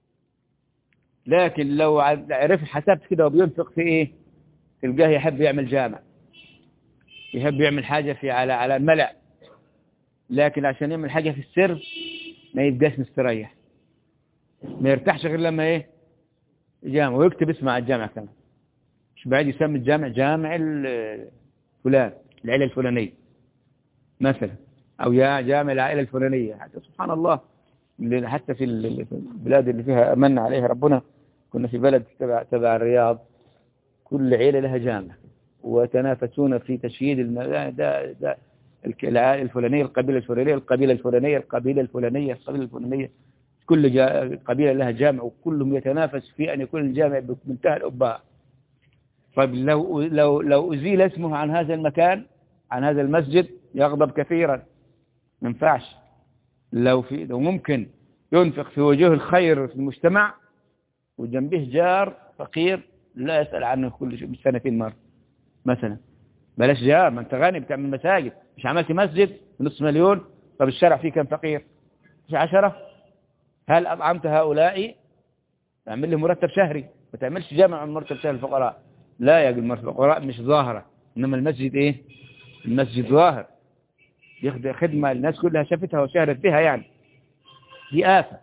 لكن لو عرف حسبت كده وبينفق في إيه، تلقاه يحب يعمل جامع، يحب يعمل حاجة على الملأ، لكن عشان يعمل حاجة في السر ما يبقاش مستريح، ما يرتاحش غير لما إيه، جامع، ويكتب اسمه على الجامع كمان، مش بعيد يسمي الجامع جامع فلان، العيلة الفلانية مثلا، أو يا جامع العائلة الفلانية. حتى سبحان الله، حتى في البلاد اللي فيها أمن عليها ربنا، كنا في بلد تبع الرياض، كل عيلة لها جامع، وتنافسون في تشييد ده العائلة الفلانية، القبيلة الفلانية، القبيلة الفلانية، القبيلة الفلانية، القبيلة الفلانية، كل قبيلة لها جامع، وكلهم يتنافس في أن يكون الجامع بمنتهى الأبهة. طيب لو أزيل اسمه عن هذا المكان، عن هذا المسجد، يغضب كثيرا، ما ينفعش. لو ممكن ينفق في وجوه الخير في المجتمع، وجنبه جار فقير لا يسأل عنه كل سنتين مرة مثلا، بلاش جار، ما انت غني بتعمل مساجد، مش عملت مسجد بنص مليون؟ طب الشارع فيه كم فقير؟ مش 10؟ هل أطعمت هؤلاء؟ تعمل لي مرتب شهري، ما تعملش جامع من مرتب شهري الفقراء. لا يا جماعة، الفقراء مش ظاهرة، إنما المسجد إيه؟ المسجد ظاهر، ياخد خدمة الناس كلها شافتها وشهرت بها يعني. دي آفة.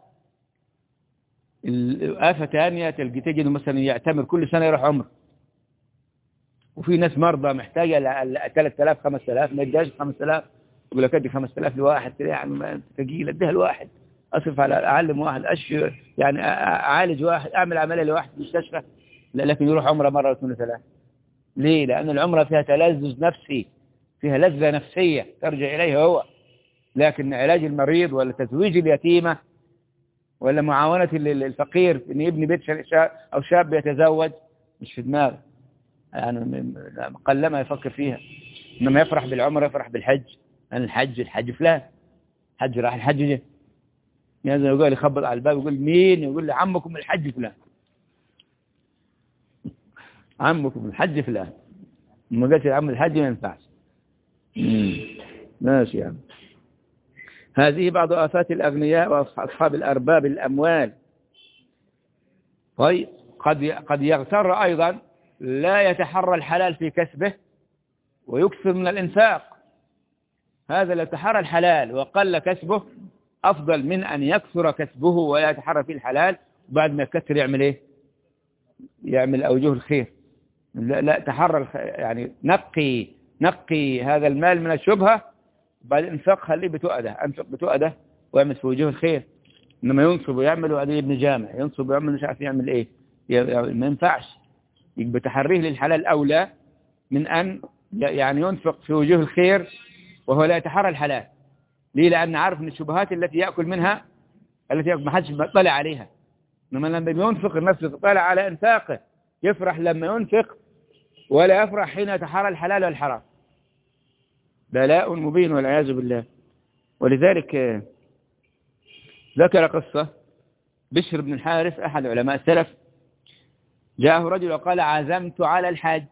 الآفة ثانية تجد مثلا يعتمر كل سنة يروح عمر، وفي ناس مرضى محتاجة 3000 5000 ما يديهاش 5000، يقول لك ادي 5000 لواحد يعني ثقيل، اديها لواحد، اصرف على اعلم واحد يعني اعالج واحد، اعمل عمليه لواحد في المستشفى. لا، لكن يروح عمره مره واثنين وثلاثه. ليه؟ لان العمره فيها تلذذ نفسي، فيها لذه نفسيه ترجع اليها هو، لكن علاج المريض ولا تزويج اليتيمه ولا معاونه الفقير ان يبني بيت او شاب يتزوج مش في دماغه يعني، قلما يفكر فيها. إنما يفرح بالعمر، يفرح بالحج. أنا الحج فلان، حج راح الحج جه، يعني يقول يخبط على الباب يقول مين؟ يقول لي عمكم الحج فلان، عمكم الحج فلان. ما قالش عم الحج ما ينفعش. ماشي يعني. هذه بعض آفات الأغنياء وأصحاب الأرباب الأموال. طيب قد يغتر أيضا، لا يتحرى الحلال في كسبه ويكثر من الإنفاق. هذا لو تحرى الحلال وقل كسبه أفضل من أن يكثر كسبه ولا يتحرى في الحلال، وبعد ما يكثر يعمل إيه؟ يعمل أوجه الخير. لا تحرى يعني نقي هذا المال من الشبهة، بعد الإنفاق خليه بتؤده، أنفق بتؤده ويعمل في وجوه الخير. إنما ينصب ويعمل وعليه ابن جامع، ينصب ويعمل مش عارف يعمل إيه، ما ينفعش. يبقى تحريه للحلال أولى من أن يعني ينفق في وجوه الخير وهو لا يتحرى الحلال. ليه؟ لأن عارف من الشبهات التي يأكل منها، التي ما حدش بيطلع عليها. إنما لما ينفق النفس تطلع على إنفاقه، يفرح لما ينفق ولا يفرح حين يتحرى الحلال والحرام. بلاء مبين والعياذ بالله. ولذلك ذكر قصة بشر بن الحارث أحد علماء السلف، جاءه رجل وقال عزمت على الحج.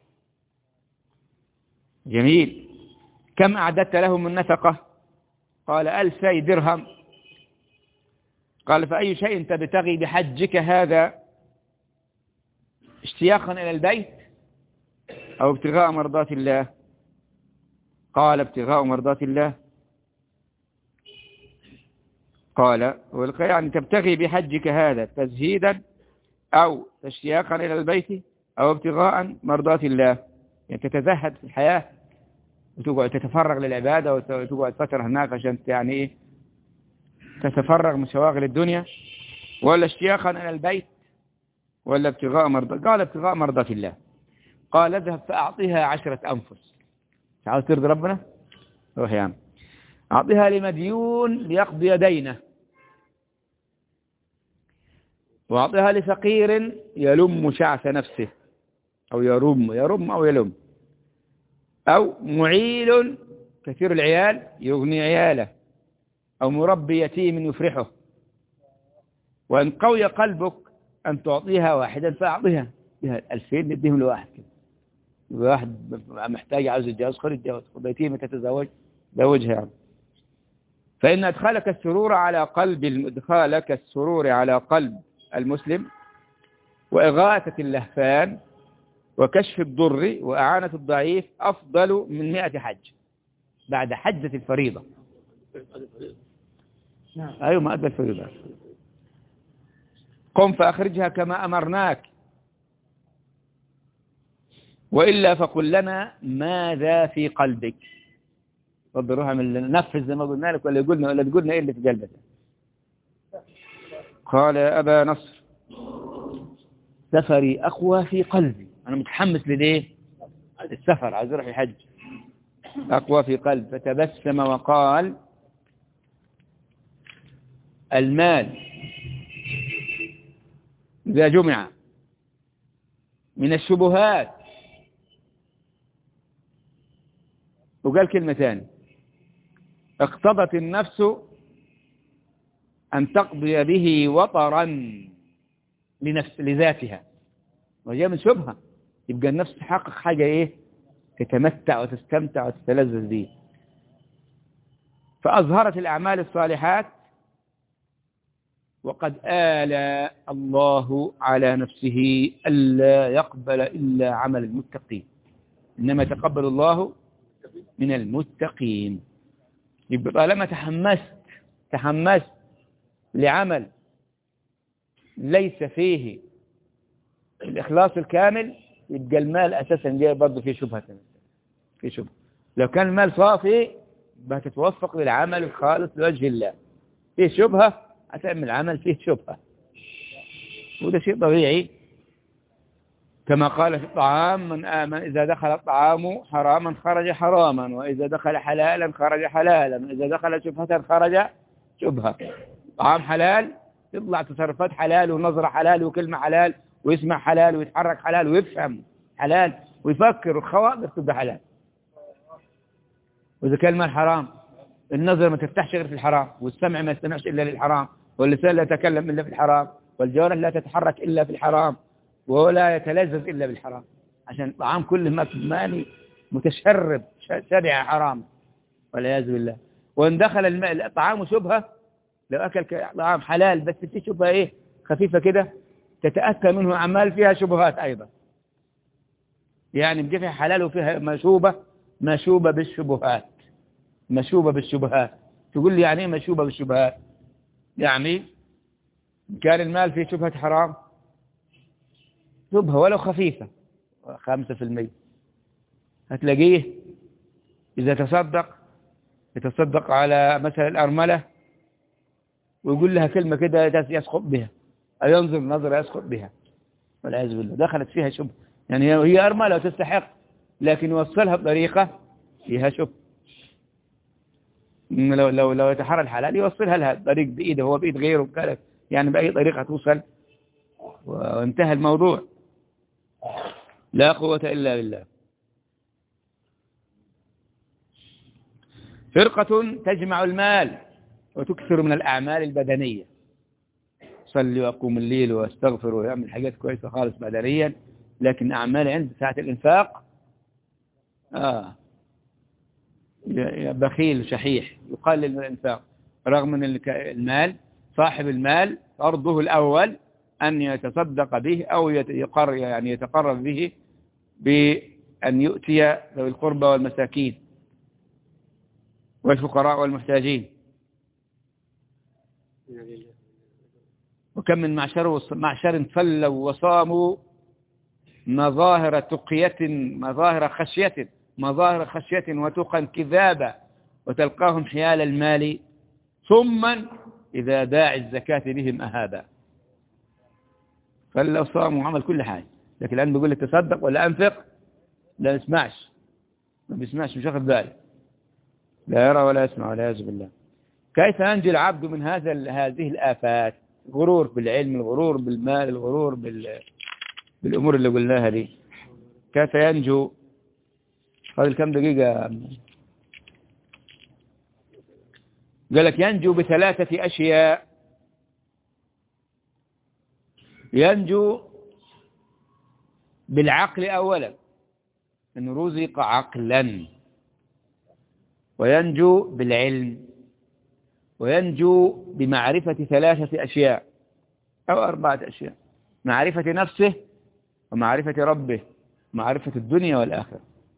جميل، كم أعددت له من نفقة؟ قال 2000 درهم. قال فأي شيء تبتغي بحجك هذا؟ اشتياقا إلى البيت أو ابتغاء مرضات الله؟ قال ابتغاء مرضات الله. قال يعني تبتغي بحجك هذا تزهيدا أو اشتياقا إلى البيت أو ابتغاء مرضات الله، يعني تتزهد في الحياة وتقعد تتفرغ للعبادة وتقعد فترة هناك عشان يعني تتفرغ من شواغل الدنيا، ولا اشتياقا إلى البيت ولا ابتغاء مرضات؟ قال ابتغاء مرضات الله. قال اذهب فأعطيها 10 أنفس. عاوز ترضي ربنا؟ روح يا عم أعطيها لمديون ليقضي دينه، وأعطيها لفقير يلم شعث نفسه، أو يرم أو يلم، أو معيل كثير العيال يغني عياله، أو مربي يتيم يفرحه. وإن قوي قلبك أن تعطيها واحدا فأعطيها، 2000 نديهم لواحد كده، واحد محتاج عاوز يتجوز خد يتجوز، يتيمة تتزوج زوجها يعني. فإن إدخالك السرور على قلب المسلم وإغاثة اللهفان وكشف الضر وأعانة الضعيف أفضل من 100 حج بعد حجة الفريضة. أيوة ما أدى الفريضة. قم فأخرجها كما أمرناك، وإلا فقل لنا ماذا في قلبك. تفضل روح من نفذ زي ما قلنا لك، ولا تقولنا إيه اللي في قلبك. قال يا أبا نصر سفري أقوى في قلبي، أنا متحمس لليه؟ السفر، عايز أروح الحج، أقوى في قلب. فتبسم وقال المال إذا جمع من الشبهات، وقال كلمة ثانية، اقتضت النفس أن تقضي به وطرا لذاتها، وجاء من شبهة، يبقى النفس تحقق حاجة إيه؟ تتمتع وتستمتع وتتلذذ به. فأظهرت الأعمال الصالحات وقد آل الله على نفسه ألا يقبل إلا عمل المتقين، إنما يتقبل الله من المتقين. يبقى طالما تحمست لعمل ليس فيه الإخلاص الكامل، يبقى المال أساسا جاي برضه فيه شبهة. لو كان المال صافي هتتوفق للعمل الخالص لوجه الله. فيه شبهة هتعمل عمل فيه شبهة، وده شيء طبيعي. كما قال في الطعام: من آمن إذا دخل الطعام حراما خرج حراما، وإذا دخل حلالا خرج حلالا، وإذا دخل شبهة خرج شبهة. طعام حلال يطلع تصرفات حلال ونظرة حلال وكلمة حلال ويسمع حلال ويتحرك حلال ويفهم حلال ويفكر، والخواطر تبقى حلال. وإذا كان المال حرام، النظر ما تفتحش غير في الحرام، والسمع ما يستمعش إلا للحرام، واللسان لا يتكلم إلا في الحرام، والجوارح لا تتحرك إلا في الحرام، وهو لا يتلذذ إلا بالحرام، عشان الطعام كله ماني متشرب شبع حرام والعياذ بالله. وإن دخل الطعام شبهة، لو أكل طعام حلال بس في شبهة إيه خفيفة كده، تتأتى منه أعمال فيها شبهات أيضا، يعني بجفع حلال وفيها مشوبة بالشبهات. تقول لي يعني إيه مشوبة بالشبهات؟ يعني كان المال فيه شبهة حرام، شبهة ولو خفيفة 5%، هتلاقيه إذا يتصدق على مثلا الأرملة ويقول لها كلمة كده يسخط بها، أو ينظر نظرة يسخط بها والعياذ بالله، دخلت فيها شبهة. يعني هي أرملة وتستحق، لكن يوصلها بطريقة فيها شبهة. لو يتحرى الحلال يوصلها لها طريق بإيده، هو بإيد غيره كذا، يعني بأي طريقة توصل وانتهى الموضوع. لا قوة إلا بالله. فرقة تجمع المال وتكثر من الأعمال البدنية، صلي وأقوم الليل واستغفر ويعمل حاجات كويسة خالص بدنيا، لكن أعمال عند ساعة الإنفاق بخيل شحيح يقلل من الإنفاق، رغم أن المال صاحب المال فرضه الأول أن يتصدق به أو يتقرب به بأن يؤتي ذوي القربى والمساكين والفقراء والمحتاجين. وكم من معشر صلوا وصاموا مظاهر تقية مظاهر خشية وتقى كذابا، وتلقاهم حيال المال ثم إذا داعي الزكاة بهم أهابا. فلو صاموا وعمل كل حاجة، لكن الآن بيقول لك تصدق ولا أنفق، لا يسمعش، ما بيسمعش، مش واخد باله، لا يرى ولا يسمع والعياذ بالله. كيف ينجي العبد من هذه الآفات؟ الغرور بالعلم، الغرور بالمال، الغرور بالأمور اللي قلناها دي. كيف ينجو؟ هذه كم دقيقة؟ قال لك ينجو ب3 أشياء. ينجو بالعقل أولا، أن رزق عقلا، وينجو بالعلم، وينجو بمعرفة 3 أشياء أو 4 أشياء: معرفة نفسه، ومعرفة ربه، معرفة الدنيا والآخرة.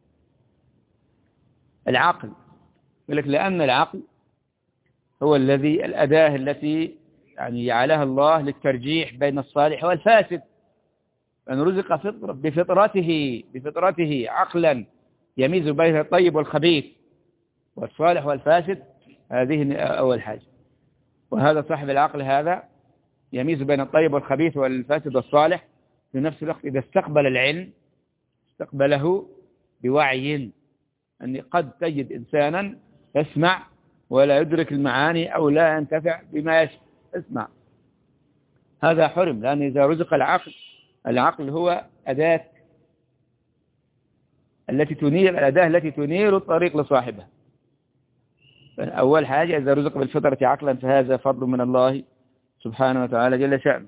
العقل يقول لك لأن العقل هو الأداة التي يعني جعلها الله للترجيح بين الصالح والفاسد. أن رزق بفطرته عقلا يميز بين الطيب والخبيث والصالح والفاسد، هذه أول حاجة. وهذا صاحب العقل هذا يميز بين الطيب والخبيث والفاسد والصالح. في نفس الوقت إذا استقبل العلم استقبله بوعي، أن قد تجد إنسانا يسمع ولا يدرك المعاني أو لا ينتفع بما يسمع، هذا حرم. لأن إذا رزق العقل هو الأداة التي تنير الطريق لصاحبها. أول حاجة إذا رزق بالفطرة عقلا فهذا فضل من الله سبحانه وتعالى جل شأنه.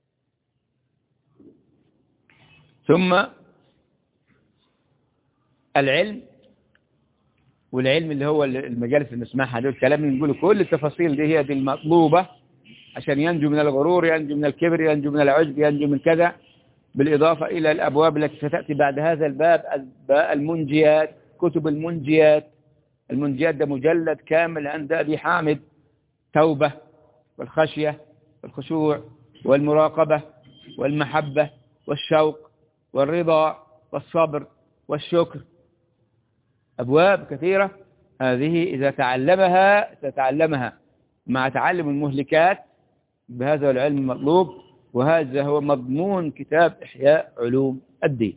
ثم العلم، والعلم اللي هو المجالس اللي نسمعها دول كلام نقوله كل التفاصيل دي هي دي المطلوبة عشان ينجو من الغرور، ينجو من الكبر، ينجو من العجب، ينجو من كذا، بالإضافة إلى الأبواب التي ستأتي بعد هذا الباب، المنجيات، كتب المنجيات. المنجيات ده مجلد كامل عند أبي حامد، توبة والخشية والخشوع والمراقبة والمحبة والشوق والرضا والصبر والشكر، أبواب كثيرة. هذه إذا تتعلمها مع تعلم المهلكات بهذا العلم المطلوب، وهذا هو مضمون كتاب إحياء علوم الدين.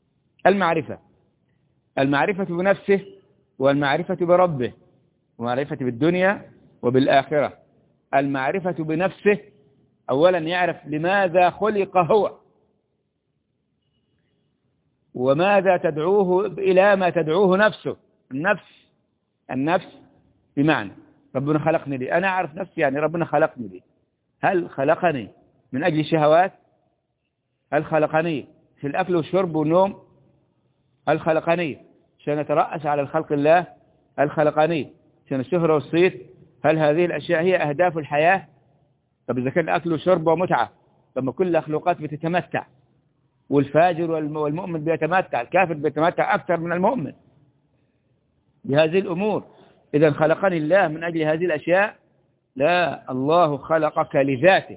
المعرفة بنفسه، والمعرفة بربه، ومعرفة بالدنيا وبالآخرة. المعرفة بنفسه، أولا يعرف لماذا خلق هو، وماذا تدعوه، إلى ما تدعوه نفسه. النفس بمعنى ربنا خلقني لي، أنا أعرف نفسي، يعني ربنا خلقني لي. هل خلقني من أجل شهوات؟ هل خلقني في الأكل والشرب والنوم؟ هل خلقني عشان أترأس على الخلق الله؟ هل خلقني عشان الشهرة والصيت؟ هل هذه الأشياء هي أهداف الحياة؟ طب إذا كان أكل وشرب ومتعة، لما كل الأخلاقات بتتمتع، والفاجر والمؤمن بيتمتع، الكافر بيتمتع أكثر من المؤمن بهذه الأمور. إذا خلقني الله من أجل هذه الأشياء؟ لا، الله خلقك لذاته.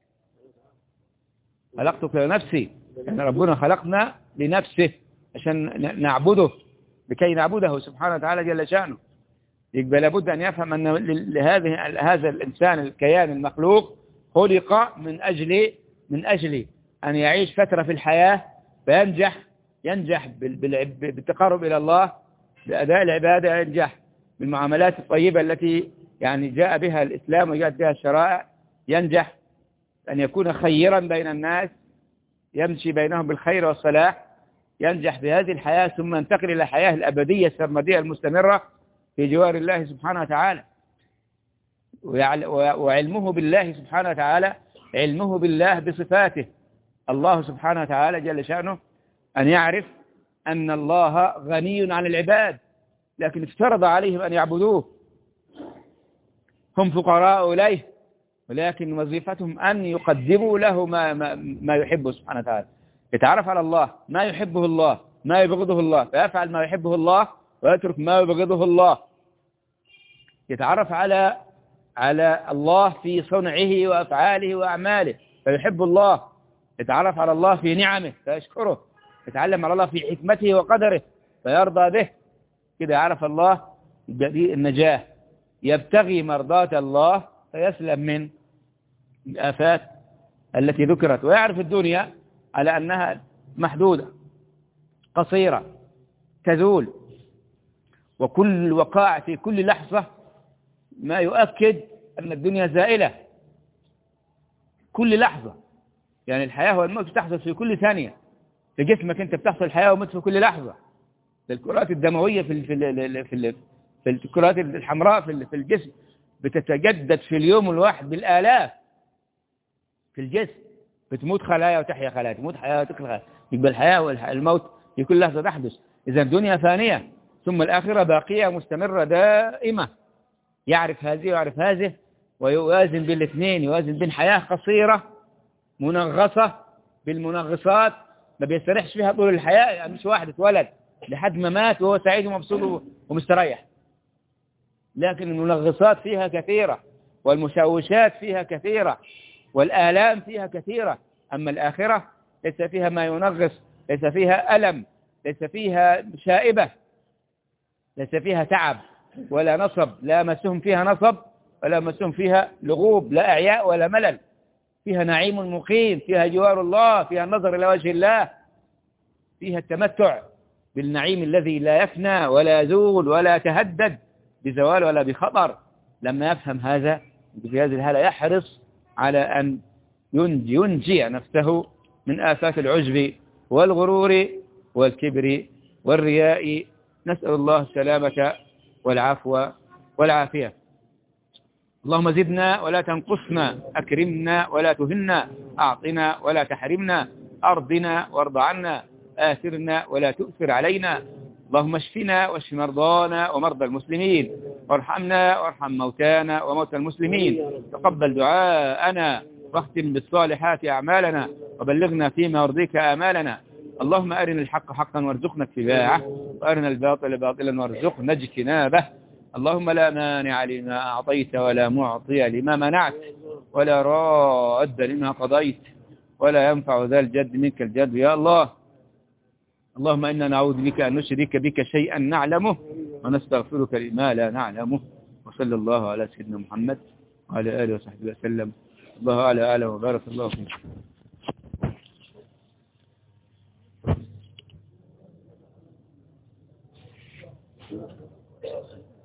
خلقتك لنفسي، يعني ربنا خلقنا لنفسه عشان نعبده، لكي نعبده سبحانه وتعالى جل شأنه. يبقى لابد أن يفهم أن هذا الإنسان الكيان المخلوق خلق من أجل أن يعيش فترة في الحياة ينجح بالتقرب إلى الله، بأداء العبادة، ينجح بالمعاملات الطيبة التي يعني جاء بها الإسلام وجاءت بها الشرائع، ينجح أن يكون خيرا بين الناس، يمشي بينهم بالخير والصلاح، ينجح في هذه الحياة، ثم ينتقل إلى الحياة الأبدية السرمدية المستمرة في جوار الله سبحانه وتعالى. وعلمه بالله سبحانه وتعالى، علمه بالله بصفاته. الله سبحانه وتعالى جل شأنه أن يعرف أن الله غني عن العباد، لكن افترض عليهم أن يعبدوه. هم فقراء إليه، ولكن وظيفتهم أن يقدموا له ما يحبه سبحانه وتعالى. يتعرف على الله، ما يحبه الله، ما يبغضه الله، فيفعل ما يحبه الله ويترك ما يبغضه الله. يتعرف على الله في صنعه وأفعاله وأعماله فيحب الله. يتعرف على الله في نعمه فيشكره. يتعلم على الله في حكمته وقدره فيرضى به. كده يعرف الله دي النجاة. يبتغي مرضات الله فيسلم من الآفات التي ذكرت، ويعرف الدنيا على أنها محدودة قصيرة تزول، وكل وقائع في كل لحظة ما يؤكد أن الدنيا زائلة. كل لحظة، يعني الحياة والموت تحصل في كل ثانية. في جسمك أنت بتحصل الحياة والموت في كل لحظة. الكرات الدموية في الكرات الحمراء في الجسم بتتجدد في اليوم الواحد بالآلاف في الجسم. بتموت خلايا وتحيا خلايا، تموت حياة وتخلق خلايا. يبقى الحياة والموت في كل لحظة تحدث. إذا الدنيا فانية، ثم الآخرة باقية مستمرة دائمة. يعرف هذه ويعرف هذه، ويوازن بين الاثنين، يوازن بين حياة قصيرة منغصة بالمنغصات ما بيستريحش فيها طول الحياة. يعني مش واحد اتولد لحد ما مات وهو سعيد ومبسوط ومستريح، لكن المنغصات فيها كثيرة، والمشوشات فيها كثيرة، والآلام فيها كثيرة. أما الآخرة ليس فيها ما ينغص، ليس فيها ألم، ليس فيها شائبة، ليس فيها تعب ولا نصب، لا مسهم فيها نصب ولا مسهم فيها لغوب، لا إعياء ولا ملل. فيها نعيم مقيم، فيها جوار الله، فيها النظر إلى وجه الله، فيها التمتع بالنعيم الذي لا يفنى ولا يزول ولا يتهدد بزوال ولا بخطر. لما يفهم هذا في هذه الحالة يحرص على أن ينجي نفسه من آفات العجب والغرور والكبر والرياء. نسأل الله السلامة والعفو والعافية. اللهم زدنا ولا تنقصنا، أكرمنا ولا تهنا، أعطنا ولا تحرمنا، أرضنا وارض عنا، آثرنا ولا تؤثر علينا، اللهم اشفنا واشف مرضانا ومرضى المسلمين، وارحمنا وارحم موتانا وموتى المسلمين. تقبل دعاءنا واختم بالصالحات أعمالنا، وبلغنا فيما يرضيك آمالنا. اللهم أرنا الحق حقا وارزقنا اتباعه، وأرنا الباطل باطلا وارزقنا اجتنابه. اللهم لا مانع لما أعطيت ولا معطي لما منعت ولا راد لما قضيت ولا ينفع ذا الجد منك الجد يا الله. اللهم إنا نعوذ بك أن نشرك بك شيئا نعلمه ونستغفرك لما لا نعلمه. وصلى الله على سيدنا محمد وعلى آله وصحبه وسلم. الله أعلى وبارك الله فيك.